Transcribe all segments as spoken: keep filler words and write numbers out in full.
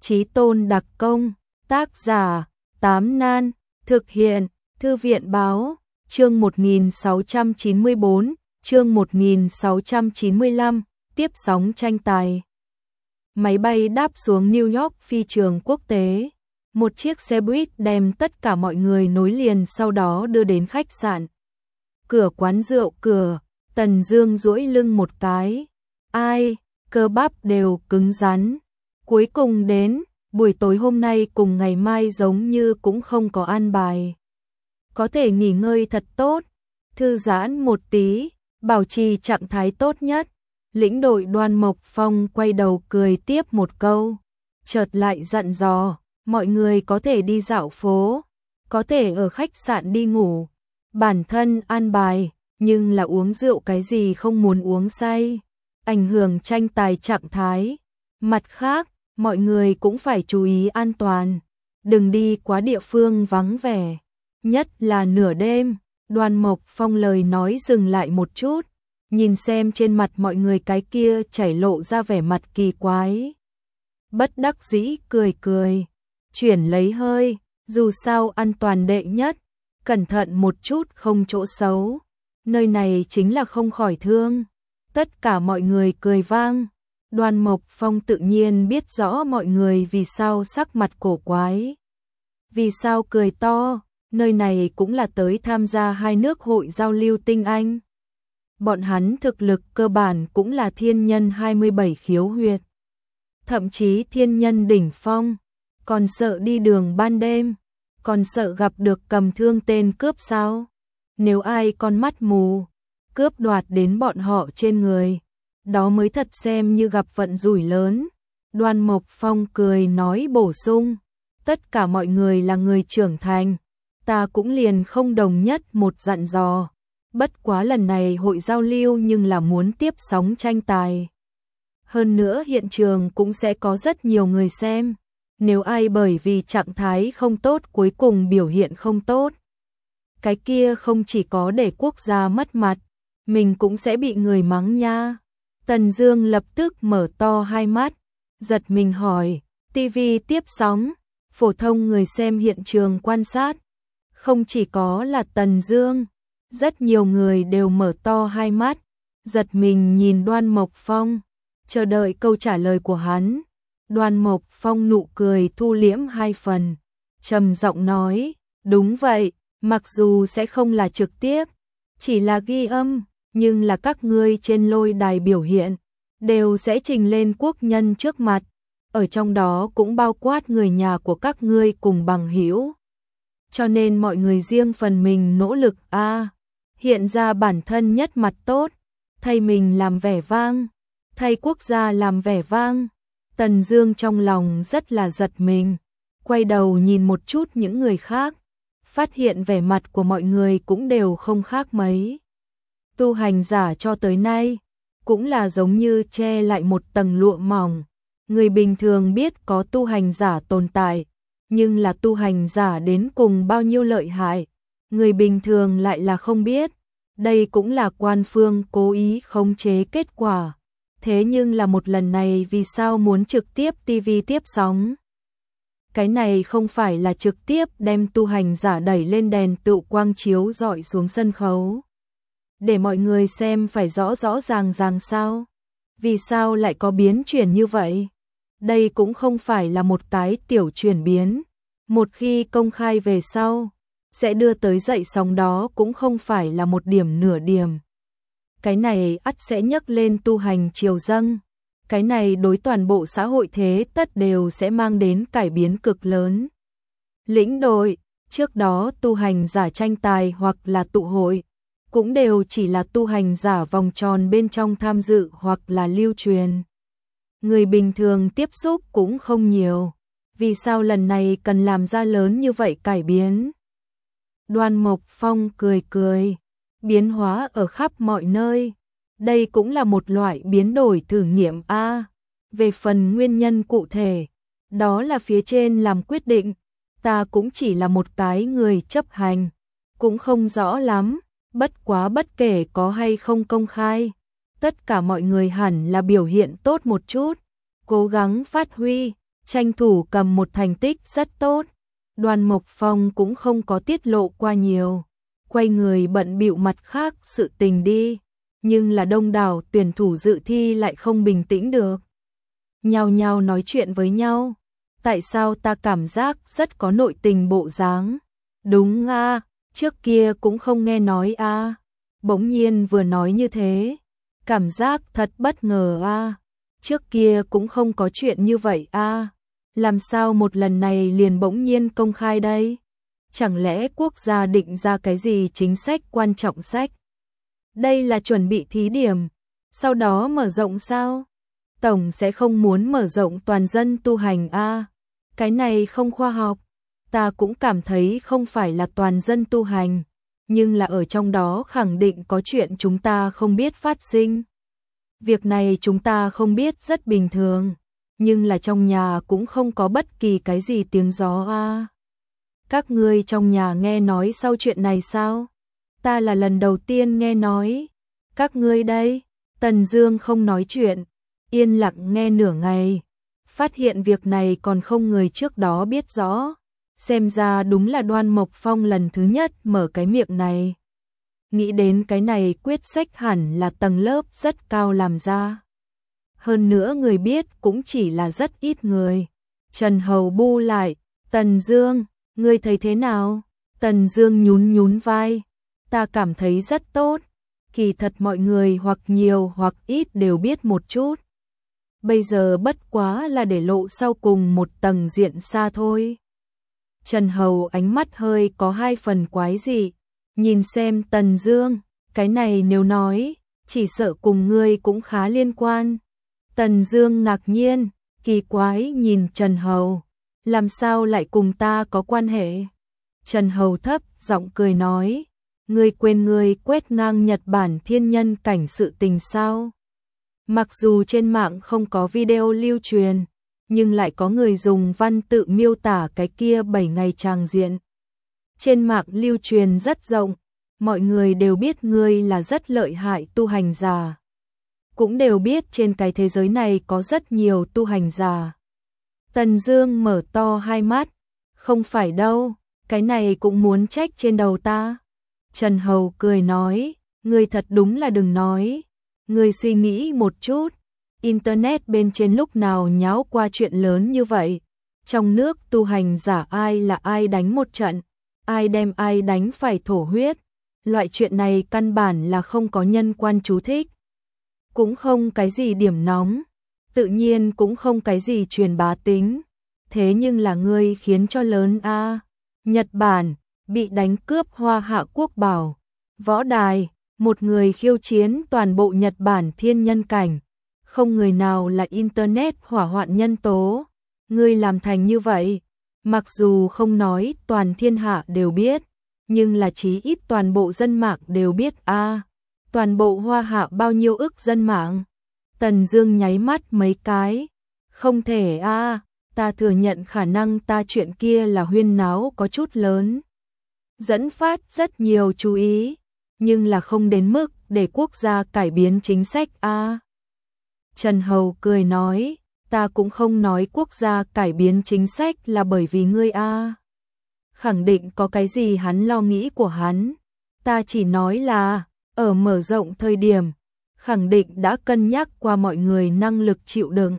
Chí Tôn đặc công, tác giả, Tám Nan, thực hiện, Thư viện báo, chương một nghìn sáu trăm chín mươi tư, chương một nghìn sáu trăm chín mươi lăm, tiếp sóng tranh tài. Máy bay đáp xuống New York phi trường quốc tế. Một chiếc xe buýt đem tất cả mọi người nối liền sau đó đưa đến khách sạn. Cửa quán rượu cửa, Tần Dương duỗi lưng một cái. Ai, cơ bắp đều cứng rắn. Cuối cùng đến, buổi tối hôm nay cùng ngày mai giống như cũng không có an bài. Có thể nghỉ ngơi thật tốt, thư giãn một tí, bảo trì trạng thái tốt nhất. Lĩnh đội Đoan Mộc Phong quay đầu cười tiếp một câu, chợt lại dặn dò, mọi người có thể đi dạo phố, có thể ở khách sạn đi ngủ, bản thân an bài, nhưng là uống rượu cái gì không muốn uống say, ảnh hưởng tranh tài trạng thái. Mặt khác, mọi người cũng phải chú ý an toàn, đừng đi quá địa phương vắng vẻ, nhất là nửa đêm. Đoan Mộc Phong lời nói dừng lại một chút, nhìn xem trên mặt mọi người cái kia chảy lộ ra vẻ mặt kỳ quái. Bất đắc dĩ cười cười, chuyển lấy hơi, dù sao an toàn đệ nhất, cẩn thận một chút không chỗ xấu, nơi này chính là không khỏi thương. Tất cả mọi người cười vang. Đoan Mộc Phong tự nhiên biết rõ mọi người vì sao sắc mặt cổ quái, vì sao cười to, nơi này cũng là tới tham gia hai nước hội giao lưu tinh anh. Bọn hắn thực lực cơ bản cũng là thiên nhân hai mươi bảy khiếu huyệt, thậm chí thiên nhân đỉnh phong, còn sợ đi đường ban đêm, còn sợ gặp được cầm thương tên cướp sao? Nếu ai con mắt mù, cướp đoạt đến bọn họ trên người, đó mới thật xem như gặp vận rủi lớn. Đoan Mộc Phong cười nói bổ sung, tất cả mọi người là người trưởng thành, ta cũng liền không đồng nhất một dặn dò. Bất quá lần này hội giao lưu nhưng là muốn tiếp sóng tranh tài. Hơn nữa hiện trường cũng sẽ có rất nhiều người xem. Nếu ai bởi vì trạng thái không tốt cuối cùng biểu hiện không tốt, cái kia không chỉ có để quốc gia mất mặt, mình cũng sẽ bị người mắng nha. Tần Dương lập tức mở to hai mắt, giật mình hỏi, ti vi tiếp sóng, phổ thông người xem hiện trường quan sát. Không chỉ có là Tần Dương, rất nhiều người đều mở to hai mắt, giật mình nhìn Đoan Mộc Phong, chờ đợi câu trả lời của hắn. Đoan Mộc Phong nụ cười thu liễm hai phần, trầm giọng nói, đúng vậy, mặc dù sẽ không là trực tiếp, chỉ là ghi âm, nhưng là các ngươi trên lôi đài biểu hiện, đều sẽ trình lên quốc nhân trước mặt, ở trong đó cũng bao quát người nhà của các ngươi cùng bằng hữu. Cho nên mọi người riêng phần mình nỗ lực a, à, hiện ra bản thân nhất mặt tốt, thay mình làm vẻ vang, thay quốc gia làm vẻ vang. Tần Dương trong lòng rất là giật mình, quay đầu nhìn một chút những người khác, phát hiện vẻ mặt của mọi người cũng đều không khác mấy. Tu hành giả cho tới nay cũng là giống như che lại một tầng lụa mỏng, người bình thường biết có tu hành giả tồn tại, nhưng là tu hành giả đến cùng bao nhiêu lợi hại, người bình thường lại là không biết. Đây cũng là quan phương cố ý khống chế kết quả. Thế nhưng là một lần này vì sao muốn trực tiếp ti vi tiếp sóng? Cái này không phải là trực tiếp đem tu hành giả đẩy lên đèn tựu quang chiếu rọi xuống sân khấu, để mọi người xem phải rõ rõ ràng ràng sao? Vì sao lại có biến chuyển như vậy? Đây cũng không phải là một cái tiểu chuyển biến, một khi công khai về sau, sẽ đưa tới dậy sóng, đó cũng không phải là một điểm nửa điểm. Cái này ắt sẽ nhấc lên tu hành triều dâng, cái này đối toàn bộ xã hội thế tất đều sẽ mang đến cải biến cực lớn. Lĩnh đội, trước đó tu hành giả tranh tài hoặc là tụ hội, cũng đều chỉ là tu hành giả vòng tròn bên trong tham dự hoặc là lưu truyền. Người bình thường tiếp xúc cũng không nhiều, vì sao lần này cần làm ra lớn như vậy cải biến? Đoan Mộc Phong cười cười, biến hóa ở khắp mọi nơi, đây cũng là một loại biến đổi thử nghiệm a. Về phần nguyên nhân cụ thể, đó là phía trên làm quyết định, ta cũng chỉ là một cái người chấp hành, cũng không rõ lắm, bất quá bất kể có hay không công khai, tất cả mọi người hẳn là biểu hiện tốt một chút, cố gắng phát huy, tranh thủ cầm một thành tích rất tốt. Đoàn Mộc Phong cũng không có tiết lộ qua nhiều, quay người bận bịu mặt khác sự tình đi, nhưng là đông đảo tuyển thủ dự thi lại không bình tĩnh được. Nhao nhao nói chuyện với nhau, tại sao ta cảm giác rất có nội tình bộ dáng. Đúng a, trước kia cũng không nghe nói a. Bỗng nhiên vừa nói như thế, cảm giác thật bất ngờ a. Trước kia cũng không có chuyện như vậy a. Làm sao một lần này liền bỗng nhiên công khai đây? Chẳng lẽ quốc gia định ra cái gì chính sách quan trọng sách? Đây là chuẩn bị thí điểm, sau đó mở rộng sao? Tổng sẽ không muốn mở rộng toàn dân tu hành a. Cái này không khoa học. Ta cũng cảm thấy không phải là toàn dân tu hành, nhưng là ở trong đó khẳng định có chuyện chúng ta không biết phát sinh. Việc này chúng ta không biết rất bình thường, nhưng là trong nhà cũng không có bất kỳ cái gì tiếng gió a. Các ngươi trong nhà nghe nói sau chuyện này sao? Ta là lần đầu tiên nghe nói. Các ngươi đây? Tần Dương không nói chuyện, yên lặng nghe nửa ngày, phát hiện việc này còn không người trước đó biết rõ. Xem ra đúng là Đoan Mộc Phong lần thứ nhất mở cái miệng này. Nghĩ đến cái này quyết sách hẳn là tầng lớp rất cao làm ra. Hơn nữa người biết cũng chỉ là rất ít người. Trần Hầu bu lại, Tần Dương, ngươi thấy thế nào? Tần Dương nhún nhún vai, ta cảm thấy rất tốt. Kỳ thật mọi người hoặc nhiều hoặc ít đều biết một chút. Bây giờ bất quá là để lộ sau cùng một tầng diện xa thôi. Trần Hầu ánh mắt hơi có hai phần quái dị, nhìn xem Tần Dương, cái này nếu nói, chỉ sợ cùng ngươi cũng khá liên quan. Tần Dương ngạc nhiên, kỳ quái nhìn Trần Hầu, làm sao lại cùng ta có quan hệ? Trần Hầu thấp giọng cười nói, ngươi quên ngươi quét ngang Nhật Bản thiên nhân cảnh sự tình sao? Mặc dù trên mạng không có video lưu truyền, nhưng lại có người dùng văn tự miêu tả cái kia bảy ngày tràng diện. Trên mạng lưu truyền rất rộng, mọi người đều biết ngươi là rất lợi hại tu hành giả. Cũng đều biết trên cái thế giới này có rất nhiều tu hành giả. Tần Dương mở to hai mắt, không phải đâu, cái này cũng muốn trách trên đầu ta. Trần Hầu cười nói, ngươi thật đúng là đừng nói, ngươi suy nghĩ một chút. Internet bên trên lúc nào nháo qua chuyện lớn như vậy. Trong nước tu hành giả ai là ai đánh một trận, ai đem ai đánh phải thổ huyết. Loại chuyện này căn bản là không có nhân quan chú thích, cũng không cái gì điểm nóng, tự nhiên cũng không cái gì truyền bá tính. Thế nhưng là ngươi khiến cho lớn a. Nhật Bản bị đánh cướp Hoa Hạ quốc bảo, võ đài, một người khiêu chiến toàn bộ Nhật Bản thiên nhân cảnh. Không người nào là internet hỏa hoạn nhân tố. Ngươi làm thành như vậy, mặc dù không nói toàn thiên hạ đều biết, nhưng là chí ít toàn bộ dân mạng đều biết a. À, toàn bộ Hoa Hạ bao nhiêu ức dân mạng? Tần Dương nháy mắt mấy cái, không thể a, à, ta thừa nhận khả năng ta chuyện kia là huyên náo có chút lớn, dẫn phát rất nhiều chú ý, nhưng là không đến mức để quốc gia cải biến chính sách a. À. Trần Hầu cười nói, ta cũng không nói quốc gia cải biến chính sách là bởi vì ngươi a. À. Khẳng định có cái gì hắn lo nghĩ của hắn. Ta chỉ nói là, ở mở rộng thời điểm, khẳng định đã cân nhắc qua mọi người năng lực chịu đựng.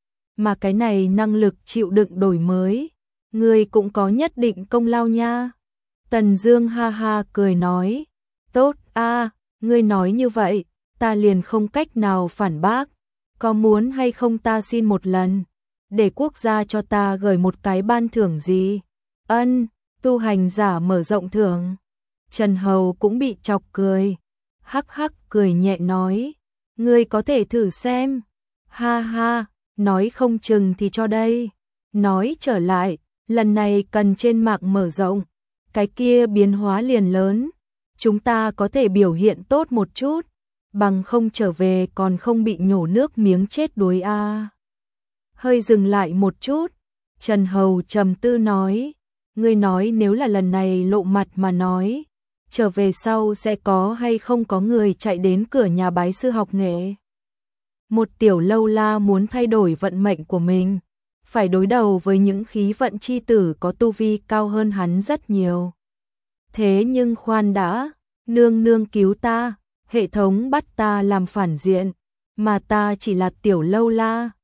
Mà cái này năng lực chịu đựng đổi mới, ngươi cũng có nhất định công lao nha. Tần Dương ha ha cười nói, tốt a, à, ngươi nói như vậy, ta liền không cách nào phản bác. Có muốn hay không ta xin một lần, để quốc gia cho ta gửi một cái ban thưởng gì? Ân, tu hành giả mở rộng thưởng. Trần Hầu cũng bị chọc cười, hắc hắc cười nhẹ nói, ngươi có thể thử xem. Ha ha, nói không chừng thì cho đây. Nói trở lại, lần này cần trên mạng mở rộng, cái kia biến hóa liền lớn. Chúng ta có thể biểu hiện tốt một chút, bằng không trở về còn không bị nhổ nước miếng chết đuối a. À. Hơi dừng lại một chút, Trần Hầu trầm tư nói, ngươi nói nếu là lần này lộ mặt mà nói, trở về sau sẽ có hay không có người chạy đến cửa nhà bái sư học nghệ? Một tiểu lâu la muốn thay đổi vận mệnh của mình, phải đối đầu với những khí vận chi tử có tu vi cao hơn hắn rất nhiều. Thế nhưng khoan đã, nương nương cứu ta, hệ thống bắt ta làm phản diện, mà ta chỉ là tiểu lâu la,